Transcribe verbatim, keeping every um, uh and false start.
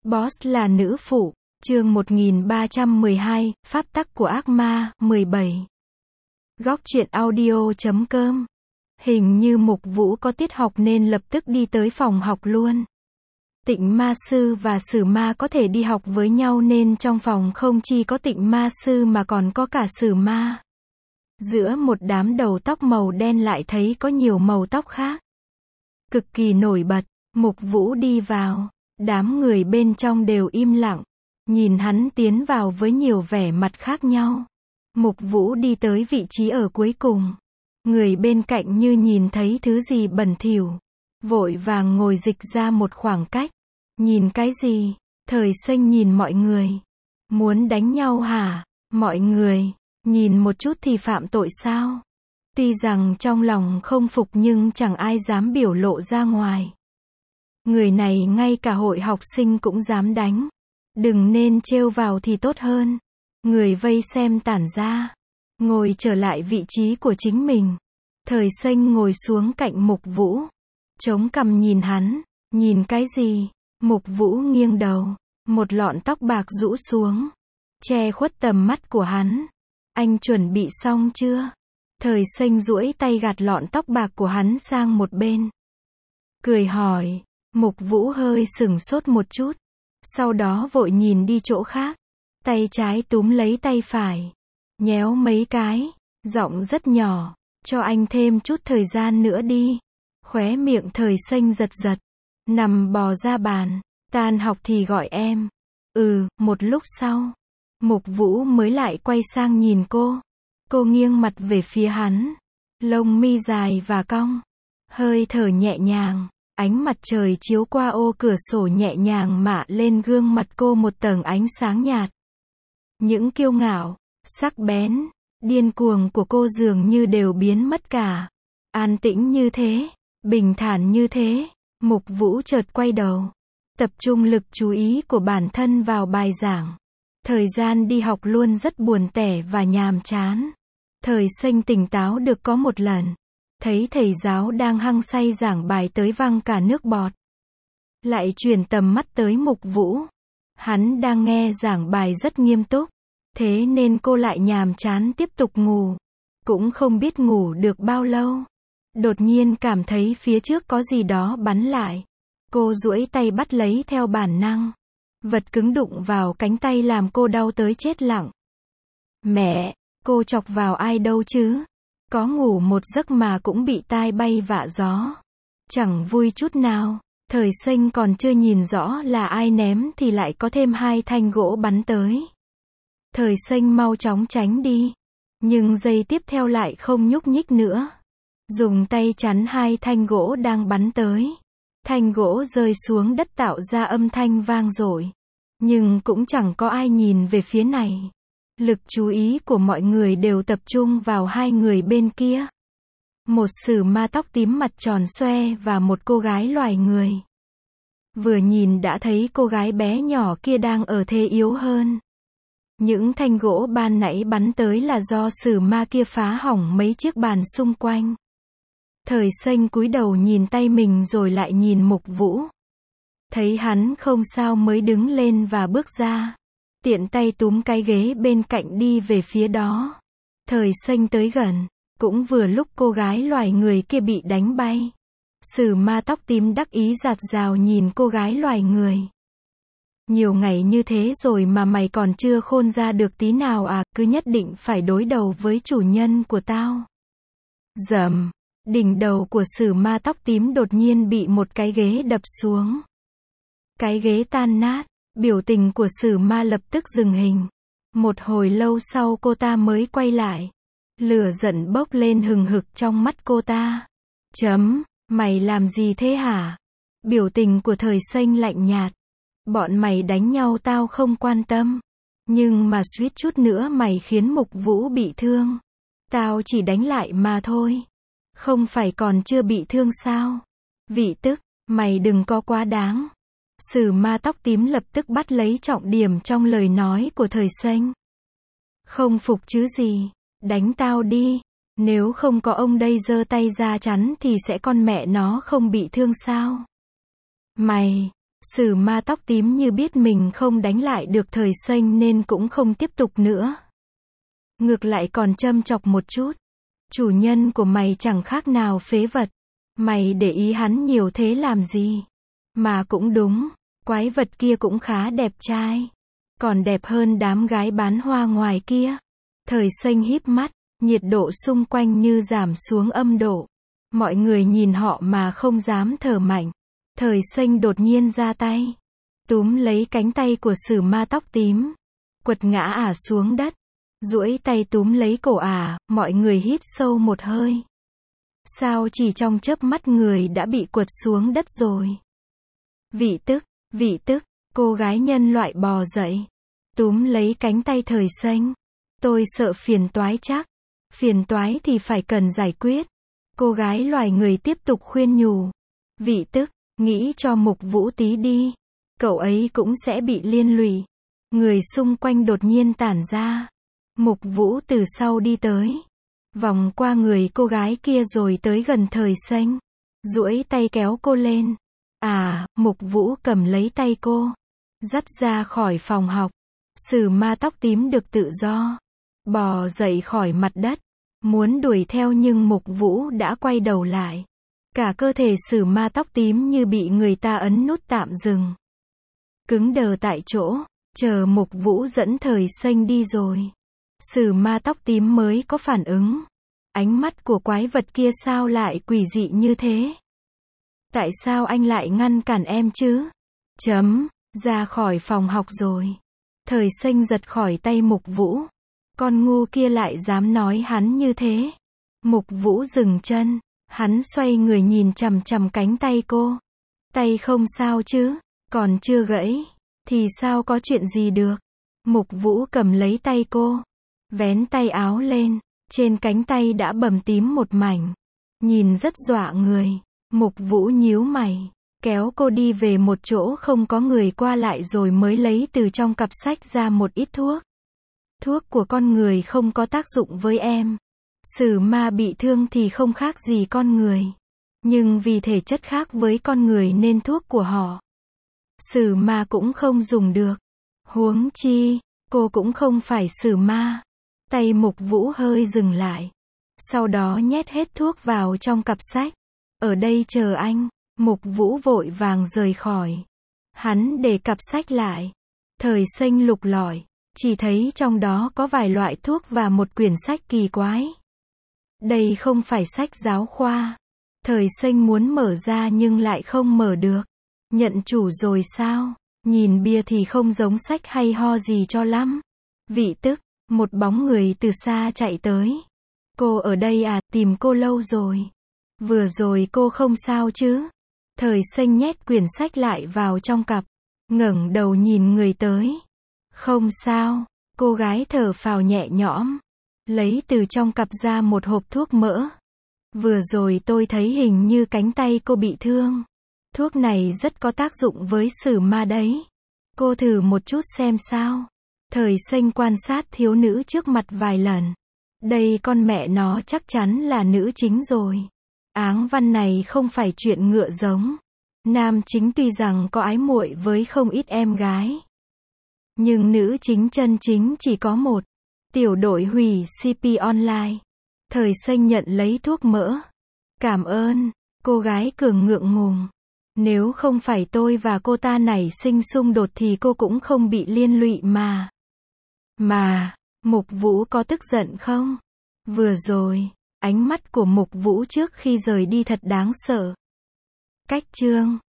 Boss là nữ phụ, chương một nghìn ba trăm mười hai, Pháp tắc của ác ma, mười bảy. Góc truyện audio chấm com. Hình như Mục Vũ có tiết học nên lập tức đi tới phòng học luôn. Tịnh ma sư và sử ma có thể đi học với nhau nên trong phòng không chỉ có tịnh ma sư mà còn có cả sử ma. Giữa một đám đầu tóc màu đen lại thấy có nhiều màu tóc khác. Cực kỳ nổi bật, Mục Vũ đi vào. Đám người bên trong đều im lặng, nhìn hắn tiến vào với nhiều vẻ mặt khác nhau. Mục Vũ đi tới vị trí ở cuối cùng. Người bên cạnh như nhìn thấy thứ gì bẩn thỉu, vội vàng ngồi dịch ra một khoảng cách. Nhìn cái gì? Thời Xanh nhìn mọi người. Muốn đánh nhau hả? Mọi người, nhìn một chút thì phạm tội sao? Tuy rằng trong lòng không phục nhưng chẳng ai dám biểu lộ ra ngoài. Người này ngay cả hội học sinh cũng dám đánh. Đừng nên trêu vào thì tốt hơn. Người vây xem tản ra. Ngồi trở lại vị trí của chính mình. Thời Xanh ngồi xuống cạnh Mục Vũ. Chống cằm nhìn hắn. Nhìn cái gì? Mục Vũ nghiêng đầu. Một lọn tóc bạc rũ xuống, che khuất tầm mắt của hắn. Anh chuẩn bị xong chưa? Thời Xanh duỗi tay gạt lọn tóc bạc của hắn sang một bên. Cười hỏi. Mục Vũ hơi sửng sốt một chút. Sau đó vội nhìn đi chỗ khác. Tay trái túm lấy tay phải. Nhéo mấy cái. Giọng rất nhỏ. Cho anh thêm chút thời gian nữa đi. Khóe miệng Thời Xanh giật giật. Nằm bò ra bàn. Tan học thì gọi em. Ừ, một lúc sau. Mục Vũ mới lại quay sang nhìn cô. Cô nghiêng mặt về phía hắn. Lông mi dài và cong. Hơi thở nhẹ nhàng. Ánh mặt trời chiếu qua ô cửa sổ nhẹ nhàng mạ lên gương mặt cô một tầng ánh sáng nhạt. Những kiêu ngạo, sắc bén, điên cuồng của cô dường như đều biến mất cả. An tĩnh như thế, bình thản như thế. Mục Vũ chợt quay đầu. Tập trung lực chú ý của bản thân vào bài giảng. Thời gian đi học luôn rất buồn tẻ và nhàm chán. Thời Xanh tỉnh táo được có một lần. Thấy thầy giáo đang hăng say giảng bài tới văng cả nước bọt. Lại chuyển tầm mắt tới Mục Vũ. Hắn đang nghe giảng bài rất nghiêm túc. Thế nên cô lại nhàm chán tiếp tục ngủ. Cũng không biết ngủ được bao lâu. Đột nhiên cảm thấy phía trước có gì đó bắn lại. Cô duỗi tay bắt lấy theo bản năng. Vật cứng đụng vào cánh tay làm cô đau tới chết lặng. Mẹ, cô chọc vào ai đâu chứ? Có ngủ một giấc mà cũng bị tai bay vạ gió. Chẳng vui chút nào. Thời Xanh còn chưa nhìn rõ là ai ném thì lại có thêm hai thanh gỗ bắn tới. Thời Xanh mau chóng tránh đi. Nhưng giây tiếp theo lại không nhúc nhích nữa. Dùng tay chắn hai thanh gỗ đang bắn tới. Thanh gỗ rơi xuống đất tạo ra âm thanh vang dội. Nhưng cũng chẳng có ai nhìn về phía này. Lực chú ý của mọi người đều tập trung vào hai người bên kia. Một sử ma tóc tím mặt tròn xoe và một cô gái loài người. Vừa nhìn đã thấy cô gái bé nhỏ kia đang ở thế yếu hơn. Những thanh gỗ ban nãy bắn tới là do sử ma kia phá hỏng mấy chiếc bàn xung quanh. Thời Xanh cúi đầu nhìn tay mình rồi lại nhìn Mục Vũ. Thấy hắn không sao mới đứng lên và bước ra. Tiện tay túm cái ghế bên cạnh đi về phía đó. Thời Xanh tới gần. Cũng vừa lúc cô gái loài người kia bị đánh bay. Sử ma tóc tím đắc ý giạt rào nhìn cô gái loài người. Nhiều ngày như thế rồi mà mày còn chưa khôn ra được tí nào à, cứ nhất định phải đối đầu với chủ nhân của tao. Dầm. Đỉnh đầu của sử ma tóc tím đột nhiên bị một cái ghế đập xuống. Cái ghế tan nát. Biểu tình của sử ma lập tức dừng hình. Một hồi lâu sau cô ta mới quay lại. Lửa giận bốc lên hừng hực trong mắt cô ta. Chấm, mày làm gì thế hả? Biểu tình của Thời Xanh lạnh nhạt. Bọn mày đánh nhau tao không quan tâm. Nhưng mà suýt chút nữa mày khiến Mục Vũ bị thương. Tao chỉ đánh lại mà thôi. Không phải còn chưa bị thương sao? Vị tức, mày đừng có quá đáng. Sử ma tóc tím lập tức bắt lấy trọng điểm trong lời nói của Thời Xanh. Không phục chứ gì? Đánh tao đi. Nếu không có ông đây giơ tay ra chắn thì sẽ con mẹ nó không bị thương sao? Mày, Sử ma tóc tím như biết mình không đánh lại được Thời Xanh nên cũng không tiếp tục nữa. Ngược lại còn châm chọc một chút. Chủ nhân của mày chẳng khác nào phế vật. Mày để ý hắn nhiều thế làm gì? Mà cũng đúng, quái vật kia cũng khá đẹp trai. Còn đẹp hơn đám gái bán hoa ngoài kia. Thời Xanh híp mắt, nhiệt độ xung quanh như giảm xuống âm độ. Mọi người nhìn họ mà không dám thở mạnh. Thời Xanh đột nhiên ra tay. Túm lấy cánh tay của sử ma tóc tím. Quật ngã ả xuống đất. Duỗi tay túm lấy cổ ả, mọi người hít sâu một hơi. Sao chỉ trong chớp mắt người đã bị quật xuống đất rồi. Vị tức, vị tức, cô gái nhân loại bò dậy. Túm lấy cánh tay Thời Xanh. Tôi sợ phiền toái chắc. Phiền toái thì phải cần giải quyết. Cô gái loài người tiếp tục khuyên nhủ. Vị tức, nghĩ cho Mục Vũ tí đi. Cậu ấy cũng sẽ bị liên lụy. Người xung quanh đột nhiên tản ra. Mục Vũ từ sau đi tới. Vòng qua người cô gái kia rồi tới gần Thời Xanh. Duỗi tay kéo cô lên. À, Mục Vũ cầm lấy tay cô. Dắt ra khỏi phòng học. Sử ma tóc tím được tự do. Bò dậy khỏi mặt đất. Muốn đuổi theo nhưng Mục Vũ đã quay đầu lại. Cả cơ thể sử ma tóc tím như bị người ta ấn nút tạm dừng. Cứng đờ tại chỗ. Chờ Mục Vũ dẫn Thời Xanh đi rồi. Sử ma tóc tím mới có phản ứng. Ánh mắt của quái vật kia sao lại quỷ dị như thế? Tại sao anh lại ngăn cản em chứ? Chấm, ra khỏi phòng học rồi. Thời Xanh giật khỏi tay Mục Vũ. Con ngu kia lại dám nói hắn như thế. Mục Vũ dừng chân. Hắn xoay người nhìn chằm chằm cánh tay cô. Tay không sao chứ? Còn chưa gãy. Thì sao có chuyện gì được? Mục Vũ cầm lấy tay cô. Vén tay áo lên. Trên cánh tay đã bầm tím một mảnh. Nhìn rất dọa người. Mục Vũ nhíu mày. Kéo cô đi về một chỗ không có người qua lại rồi mới lấy từ trong cặp sách ra một ít thuốc. Thuốc của con người không có tác dụng với em. Sử ma bị thương thì không khác gì con người. Nhưng vì thể chất khác với con người nên thuốc của họ, sử ma cũng không dùng được. Huống chi, cô cũng không phải sử ma. Tay Mục Vũ hơi dừng lại. Sau đó nhét hết thuốc vào trong cặp sách. Ở đây chờ anh. Mục Vũ vội vàng rời khỏi. Hắn để cặp sách lại. Thời Xanh lục lọi. Chỉ thấy trong đó có vài loại thuốc và một quyển sách kỳ quái. Đây không phải sách giáo khoa. Thời Xanh muốn mở ra nhưng lại không mở được. Nhận chủ rồi sao? Nhìn bìa thì không giống sách hay ho gì cho lắm. Vị tức, một bóng người từ xa chạy tới. Cô ở đây à, tìm cô lâu rồi. Vừa rồi cô không sao chứ? Thời Xanh nhét quyển sách lại vào trong cặp. Ngẩng đầu nhìn người tới. Không sao. Cô gái thở phào nhẹ nhõm. Lấy từ trong cặp ra một hộp thuốc mỡ. Vừa rồi tôi thấy hình như cánh tay cô bị thương. Thuốc này rất có tác dụng với sử ma đấy. Cô thử một chút xem sao. Thời Xanh quan sát thiếu nữ trước mặt vài lần. Đây con mẹ nó chắc chắn là nữ chính rồi. Áng văn này không phải chuyện ngựa giống. Nam chính tuy rằng có ái muội với không ít em gái. Nhưng nữ chính chân chính chỉ có một. Tiểu đội hủy xê pê online. Thời Xanh nhận lấy thuốc mỡ. Cảm ơn. Cô gái cường ngượng ngùng. Nếu không phải tôi và cô ta nảy sinh xung đột thì cô cũng không bị liên lụy mà. Mà, Mục Vũ có tức giận không? Vừa rồi, ánh mắt của Mục Vũ trước khi rời đi thật đáng sợ. Cách chương